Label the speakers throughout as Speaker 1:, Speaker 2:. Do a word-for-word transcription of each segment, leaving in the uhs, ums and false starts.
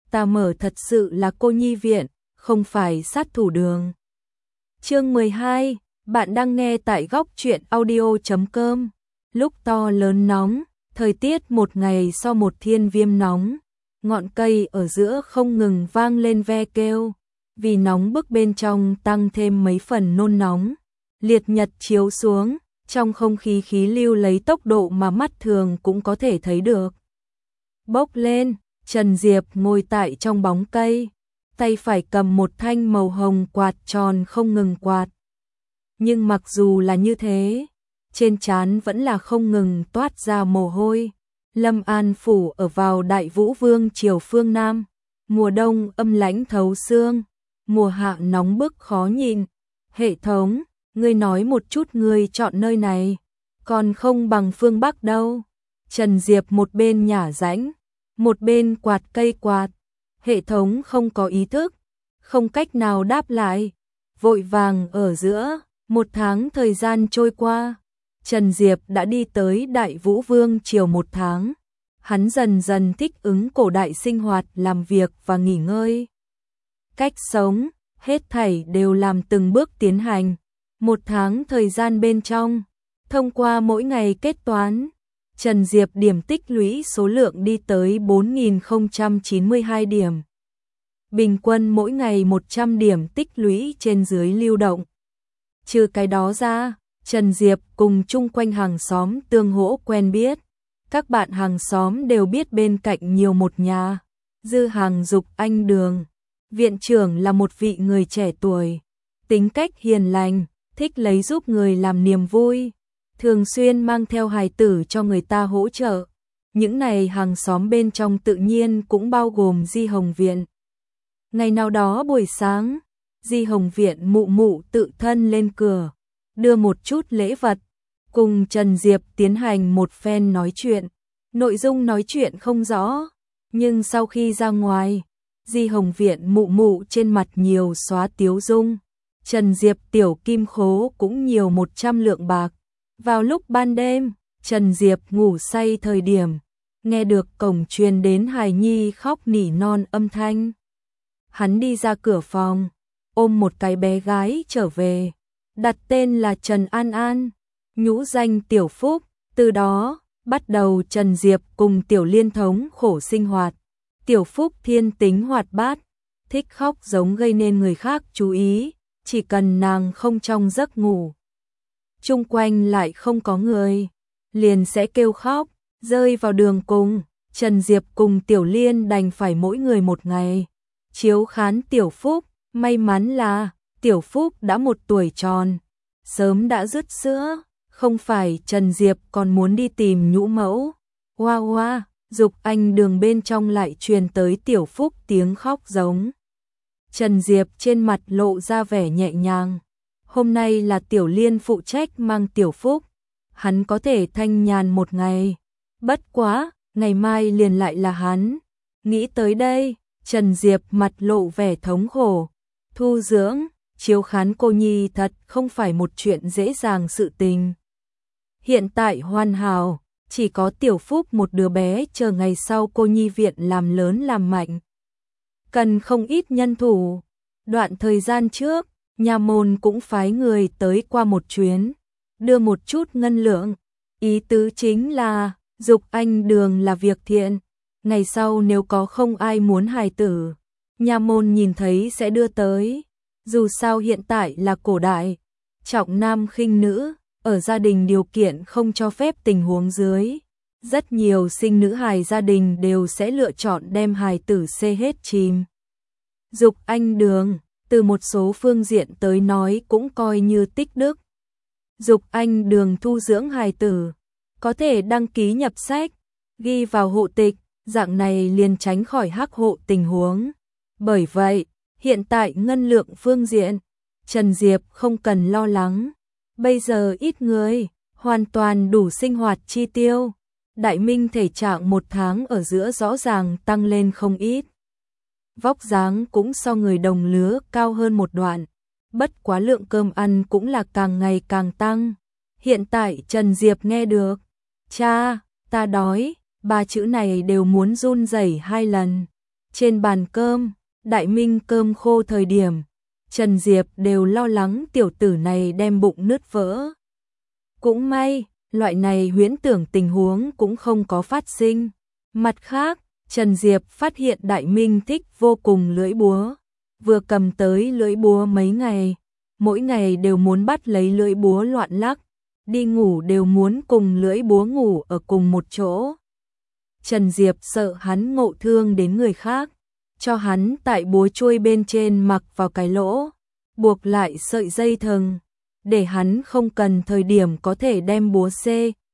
Speaker 1: ta mở thật sự là cô nhi viện, không phải sát thủ đường. Chương mười hai, bạn đang nghe tại góc truyện audio chấm com. Lúc to lớn nóng, thời tiết một ngày so một thiên viêm nóng, ngọn cây ở giữa không ngừng vang lên ve kêu, vì nóng bức bên trong tăng thêm mấy phần nôn nóng. Liệt nhật chiếu xuống, trong không khí khí lưu lấy tốc độ mà mắt thường cũng có thể thấy được. Bốc lên, Trần Diệp ngồi tại trong bóng cây, tay phải cầm một thanh màu hồng quạt tròn không ngừng quạt. Nhưng mặc dù là như thế, trên trán vẫn là không ngừng toát ra mồ hôi. Lâm An phủ ở vào Đại Vũ Vương triều phương Nam, mùa đông âm lãnh thấu xương, mùa hạ nóng bức khó nhìn. Hệ thống, ngươi nói một chút ngươi chọn nơi này, còn không bằng phương Bắc đâu. Trần Diệp một bên nhả rãnh, một bên quạt cây quạt. Hệ thống không có ý thức, không cách nào đáp lại. Vội vàng ở giữa, một tháng thời gian trôi qua, Trần Diệp đã đi tới Đại Vũ Vương triều một tháng. Hắn dần dần thích ứng cổ đại sinh hoạt, làm việc và nghỉ ngơi. Cách sống, hết thảy đều làm từng bước tiến hành. Một tháng thời gian bên trong, thông qua mỗi ngày kết toán, Trần Diệp điểm tích lũy số lượng đi tới bốn nghìn không trăm chín mươi hai điểm. Bình quân mỗi ngày một trăm điểm tích lũy trên dưới lưu động. Trừ cái đó ra, Trần Diệp cùng chung quanh hàng xóm tương hỗ quen biết. Các bạn hàng xóm đều biết bên cạnh nhiều một nhà. Dư Hàng Dục Anh Đường, viện trưởng là một vị người trẻ tuổi, tính cách hiền lành, thích lấy giúp người làm niềm vui, thường xuyên mang theo hài tử cho người ta hỗ trợ. Những này hàng xóm bên trong tự nhiên cũng bao gồm Di Hồng Viện. Ngày nào đó buổi sáng, Di Hồng Viện mụ mụ tự thân lên cửa, đưa một chút lễ vật, cùng Trần Diệp tiến hành một phen nói chuyện. Nội dung nói chuyện không rõ, nhưng sau khi ra ngoài, Di Hồng Viện mụ mụ trên mặt nhiều xóa tiếu dung. Trần Diệp tiểu kim khố cũng nhiều một trăm lượng bạc. Vào lúc ban đêm, Trần Diệp ngủ say thời điểm, nghe được cổng truyền đến hài nhi khóc nỉ non âm thanh. Hắn đi ra cửa phòng, ôm một cái bé gái trở về, đặt tên là Trần An An, nhũ danh Tiểu Phúc. Từ đó, bắt đầu Trần Diệp cùng Tiểu Liên thống khổ sinh hoạt. Tiểu Phúc thiên tính hoạt bát, thích khóc giống gây nên người khác chú ý, chỉ cần nàng không trong giấc ngủ, chung quanh lại không có người, liền sẽ kêu khóc. Rơi vào đường cùng, Trần Diệp cùng Tiểu Liên đành phải mỗi người một ngày chiếu khán Tiểu Phúc. May mắn là Tiểu Phúc đã một tuổi tròn, sớm đã dứt sữa, không phải Trần Diệp còn muốn đi tìm nhũ mẫu. Hoa hoa, Dục Anh Đường bên trong lại truyền tới Tiểu Phúc tiếng khóc giống. Trần Diệp trên mặt lộ ra vẻ nhẹ nhàng. Hôm nay là Tiểu Liên phụ trách mang Tiểu Phúc, hắn có thể thanh nhàn một ngày. Bất quá, ngày mai liền lại là hắn. Nghĩ tới đây, Trần Diệp mặt lộ vẻ thống khổ. Thu dưỡng, chiếu khán cô nhi thật không phải một chuyện dễ dàng sự tình. Hiện tại hoàn hảo, chỉ có Tiểu Phúc một đứa bé, chờ ngày sau cô nhi viện làm lớn làm mạnh, cần không ít nhân thủ. Đoạn thời gian trước, nhà môn cũng phái người tới qua một chuyến, đưa một chút ngân lượng. Ý tứ chính là, Dục Anh Đường là việc thiện, ngày sau nếu có không ai muốn hài tử, nhà môn nhìn thấy sẽ đưa tới. Dù sao hiện tại là cổ đại, trọng nam khinh nữ, ở gia đình điều kiện không cho phép tình huống dưới, rất nhiều sinh nữ hài gia đình đều sẽ lựa chọn đem hài tử xê hết chìm. Dục Anh Đường, từ một số phương diện tới nói cũng coi như tích đức. Dục Anh Đường thu dưỡng hài tử, có thể đăng ký nhập sách, ghi vào hộ tịch, dạng này liền tránh khỏi hắc hộ tình huống. Bởi vậy, hiện tại ngân lượng phương diện, Trần Diệp không cần lo lắng. Bây giờ ít người, hoàn toàn đủ sinh hoạt chi tiêu. Đại Minh thể trạng một tháng ở giữa rõ ràng tăng lên không ít. Vóc dáng cũng so người đồng lứa cao hơn một đoạn. Bất quá lượng cơm ăn cũng là càng ngày càng tăng. Hiện tại Trần Diệp nghe được, cha, ta đói, ba chữ này đều muốn run rẩy hai lần. Trên bàn cơm, Đại Minh cơm khô thời điểm, Trần Diệp đều lo lắng tiểu tử này đem bụng nứt vỡ. Cũng may, loại này huyễn tưởng tình huống cũng không có phát sinh. Mặt khác, Trần Diệp phát hiện Đại Minh thích vô cùng lưỡi búa. Vừa cầm tới lưỡi búa mấy ngày, mỗi ngày đều muốn bắt lấy lưỡi búa loạn lắc, đi ngủ đều muốn cùng lưỡi búa ngủ ở cùng một chỗ. Trần Diệp sợ hắn ngộ thương đến người khác, cho hắn tại búa chuôi bên trên mặc vào cái lỗ, buộc lại sợi dây thừng, để hắn không cần thời điểm có thể đem búa C,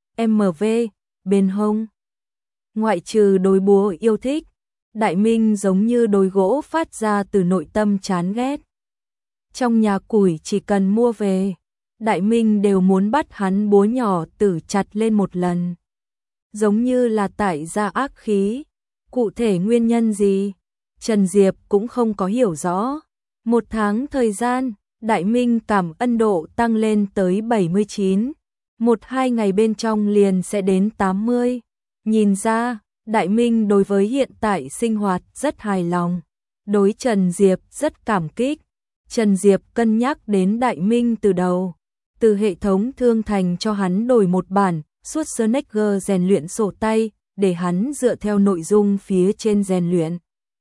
Speaker 1: M V, bên hông. Ngoại trừ đôi búa yêu thích, Đại Minh giống như đôi gỗ phát ra từ nội tâm chán ghét. Trong nhà củi chỉ cần mua về, Đại Minh đều muốn bắt hắn búa nhỏ tử chặt lên một lần. Giống như là tải ra ác khí, cụ thể nguyên nhân gì, Trần Diệp cũng không có hiểu rõ. Một tháng thời gian, Đại Minh cảm ân độ tăng lên tới bảy mươi chín, một hai ngày bên trong liền sẽ đến tám mươi. Nhìn ra, Đại Minh đối với hiện tại sinh hoạt rất hài lòng, đối Trần Diệp rất cảm kích. Trần Diệp cân nhắc đến Đại Minh từ đầu, từ hệ thống thương thành cho hắn đổi một bản suốt Snagger rèn luyện sổ tay, để hắn dựa theo nội dung phía trên rèn luyện.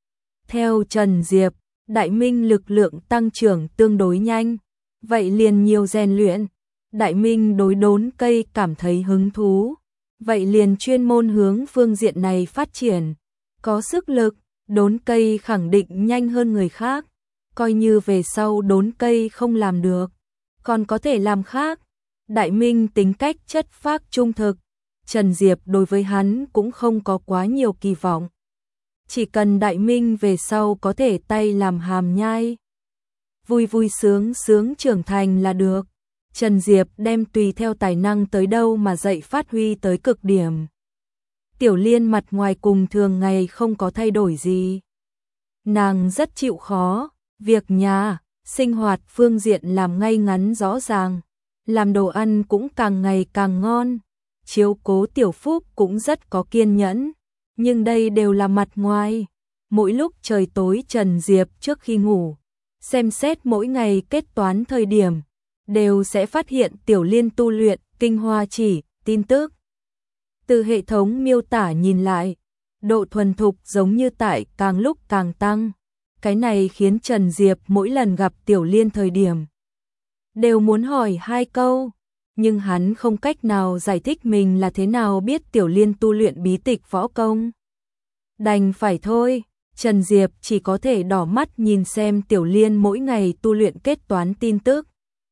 Speaker 1: Theo Trần Diệp, Đại Minh lực lượng tăng trưởng tương đối nhanh, vậy liền nhiều rèn luyện. Đại Minh đối đốn cây cảm thấy hứng thú, vậy liền chuyên môn hướng phương diện này phát triển. Có sức lực, đốn cây khẳng định nhanh hơn người khác, coi như về sau đốn cây không làm được, còn có thể làm khác. Đại Minh tính cách chất phác trung thực, Trần Diệp đối với hắn cũng không có quá nhiều kỳ vọng. Chỉ cần Đại Minh về sau có thể tay làm hàm nhai, vui vui sướng sướng trưởng thành là được. Trần Diệp đem tùy theo tài năng tới đâu mà dạy phát huy tới cực điểm. Tiểu Liên mặt ngoài cùng thường ngày không có thay đổi gì. Nàng rất chịu khó, việc nhà, sinh hoạt phương diện làm ngay ngắn rõ ràng, làm đồ ăn cũng càng ngày càng ngon, chiếu cố Tiểu Phúc cũng rất có kiên nhẫn, nhưng đây đều là mặt ngoài. Mỗi lúc trời tối Trần Diệp trước khi ngủ, xem xét mỗi ngày kết toán thời điểm, đều sẽ phát hiện Tiểu Liên tu luyện kinh hoa chỉ, tin tức. Từ hệ thống miêu tả nhìn lại, độ thuần thục giống như tại càng lúc càng tăng. Cái này khiến Trần Diệp mỗi lần gặp Tiểu Liên thời điểm, đều muốn hỏi hai câu, nhưng hắn không cách nào giải thích mình là thế nào biết Tiểu Liên tu luyện bí tịch võ công. Đành phải thôi, Trần Diệp chỉ có thể đỏ mắt nhìn xem Tiểu Liên mỗi ngày tu luyện kết toán tin tức.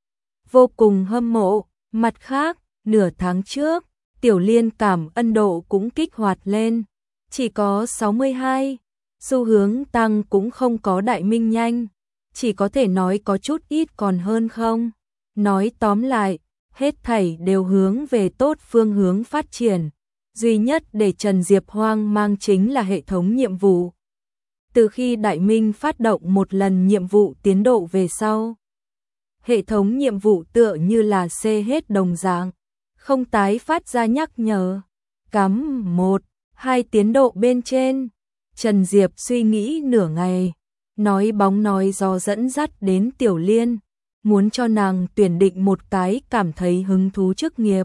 Speaker 1: Vô cùng hâm mộ. Mặt khác, nửa tháng trước, Tiểu Liên cảm ân độ cũng kích hoạt lên, chỉ có sáu mươi hai, xu hướng tăng cũng không có Đại Minh nhanh, chỉ có thể nói có chút ít còn hơn không. Nói tóm lại, hết thảy đều hướng về tốt phương hướng phát triển, duy nhất để Trần Diệp hoang mang chính là hệ thống nhiệm vụ. Từ khi Đại Minh phát động một lần nhiệm vụ tiến độ về sau, hệ thống nhiệm vụ tựa như là xê hết đồng dạng, không tái phát ra nhắc nhở. Cắm một, hai tiến độ bên trên, Trần Diệp suy nghĩ nửa ngày, nói bóng nói gió dẫn dắt đến Tiểu Liên, muốn cho nàng tuyển định một cái cảm thấy hứng thú chức nghiệp.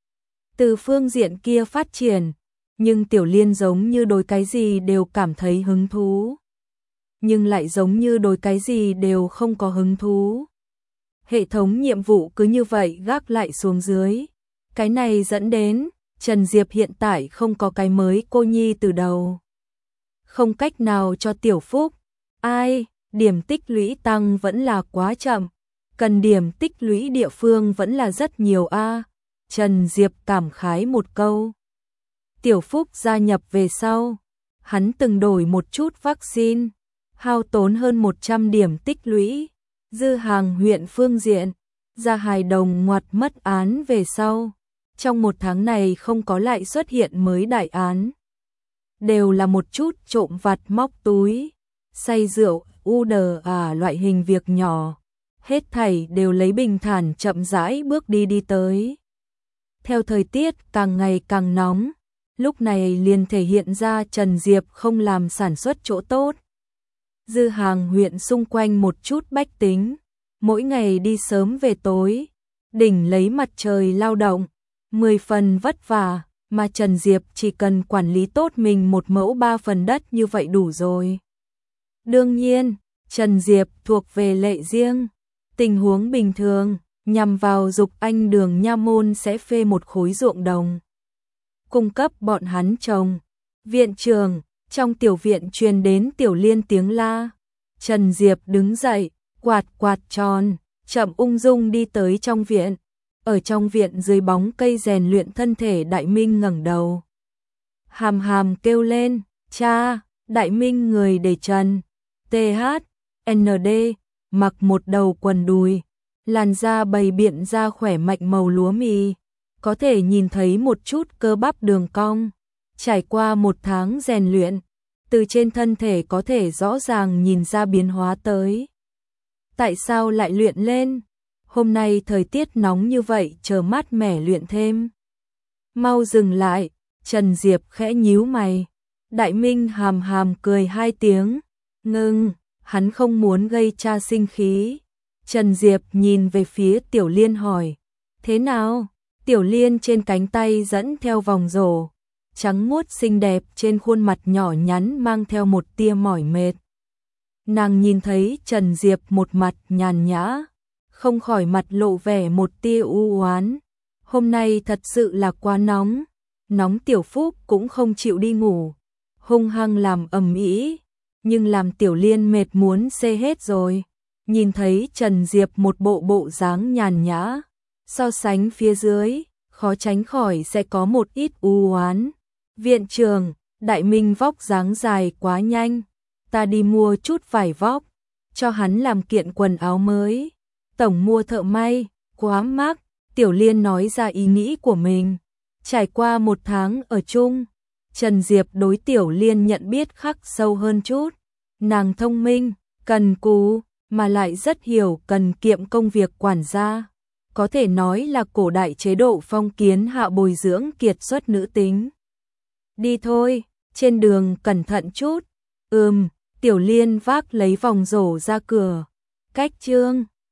Speaker 1: Từ phương diện kia phát triển, nhưng Tiểu Liên giống như đối cái gì đều cảm thấy hứng thú, nhưng lại giống như đối cái gì đều không có hứng thú. Hệ thống nhiệm vụ cứ như vậy gác lại xuống dưới. Cái này dẫn đến Trần Diệp hiện tại không có cái mới cô nhi từ đầu, không cách nào cho Tiểu Phúc. Ai, điểm tích lũy tăng vẫn là quá chậm, cần điểm tích lũy địa phương vẫn là rất nhiều a. Trần Diệp cảm khái một câu. Tiểu Phúc gia nhập về sau, hắn từng đổi một chút vaccine, hao tốn hơn một trăm điểm tích lũy. Dư Hàng huyện phương diện, ra hài đồng ngoặt mất án về sau, trong một tháng này không có lại xuất hiện mới đại án. Đều là một chút trộm vặt móc túi, say rượu, u đờ à loại hình việc nhỏ. Hết thảy đều lấy bình thản chậm rãi bước đi đi tới. Theo thời tiết càng ngày càng nóng, lúc này liền thể hiện ra Trần Diệp không làm sản xuất chỗ tốt. Dư Hàng huyện xung quanh một chút bách tính, mỗi ngày đi sớm về tối, đỉnh lấy mặt trời lao động, mười phần vất vả, mà Trần Diệp chỉ cần quản lý tốt mình một mẫu ba phần đất như vậy đủ rồi. Đương nhiên, Trần Diệp thuộc về lệ riêng, tình huống bình thường, nhằm vào Dục Anh Đường nha môn sẽ phê một khối ruộng đồng, cung cấp bọn hắn trồng. Viện trường, trong tiểu viện truyền đến Tiểu Liên tiếng la. Trần Diệp đứng dậy, quạt quạt tròn, chậm ung dung đi tới trong viện. Ở trong viện dưới bóng cây rèn luyện thân thể, Đại Minh ngẩng đầu. Hàm hàm kêu lên, cha. Đại Minh người để trần, tê hát, en đê, mặc một đầu quần đùi, làn da bày biện ra khỏe mạnh màu lúa mì, có thể nhìn thấy một chút cơ bắp đường cong. Trải qua một tháng rèn luyện, từ trên thân thể có thể rõ ràng nhìn ra biến hóa tới. Tại sao lại luyện lên? Hôm nay thời tiết nóng như vậy, chờ mát mẻ luyện thêm. Mau dừng lại, Trần Diệp khẽ nhíu mày. Đại Minh hàm hàm cười hai tiếng, ngưng, hắn không muốn gây cha sinh khí. Trần Diệp nhìn về phía Tiểu Liên hỏi, thế nào? Tiểu Liên trên cánh tay dẫn theo vòng rổ, trắng muốt xinh đẹp, trên khuôn mặt nhỏ nhắn mang theo một tia mỏi mệt. Nàng nhìn thấy Trần Diệp một mặt nhàn nhã, không khỏi mặt lộ vẻ một tia u oán. Hôm nay thật sự là quá nóng, nóng Tiểu Phúc cũng không chịu đi ngủ, hung hăng làm ầm ĩ, nhưng làm Tiểu Liên mệt muốn xê hết rồi. Nhìn thấy Trần Diệp một bộ bộ dáng nhàn nhã, so sánh phía dưới, khó tránh khỏi sẽ có một ít u oán. Viện trường, Đại Minh vóc dáng dài quá nhanh, ta đi mua chút vải vóc, cho hắn làm kiện quần áo mới. Tổng mua thợ may, quá mắc. Tiểu Liên nói ra ý nghĩ của mình. Trải qua một tháng ở chung, Trần Diệp đối Tiểu Liên nhận biết khắc sâu hơn chút. Nàng thông minh, cần cù, mà lại rất hiểu cần kiệm công việc quản gia. Có thể nói là cổ đại chế độ phong kiến hạ bồi dưỡng kiệt xuất nữ tính. Đi thôi, trên đường cẩn thận chút. Ừm, Tiểu Liên vác lấy vòng rổ ra cửa. Cách chương